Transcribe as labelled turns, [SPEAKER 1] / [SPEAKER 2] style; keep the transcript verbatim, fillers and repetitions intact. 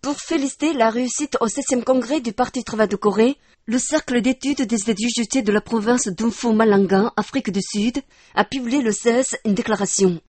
[SPEAKER 1] Pour féliciter la réussite au septième congrès du Parti Travail de Corée, le Cercle d'études des étudiants de la province d'Unfu Malanga, Afrique du Sud, a publié le seize une déclaration.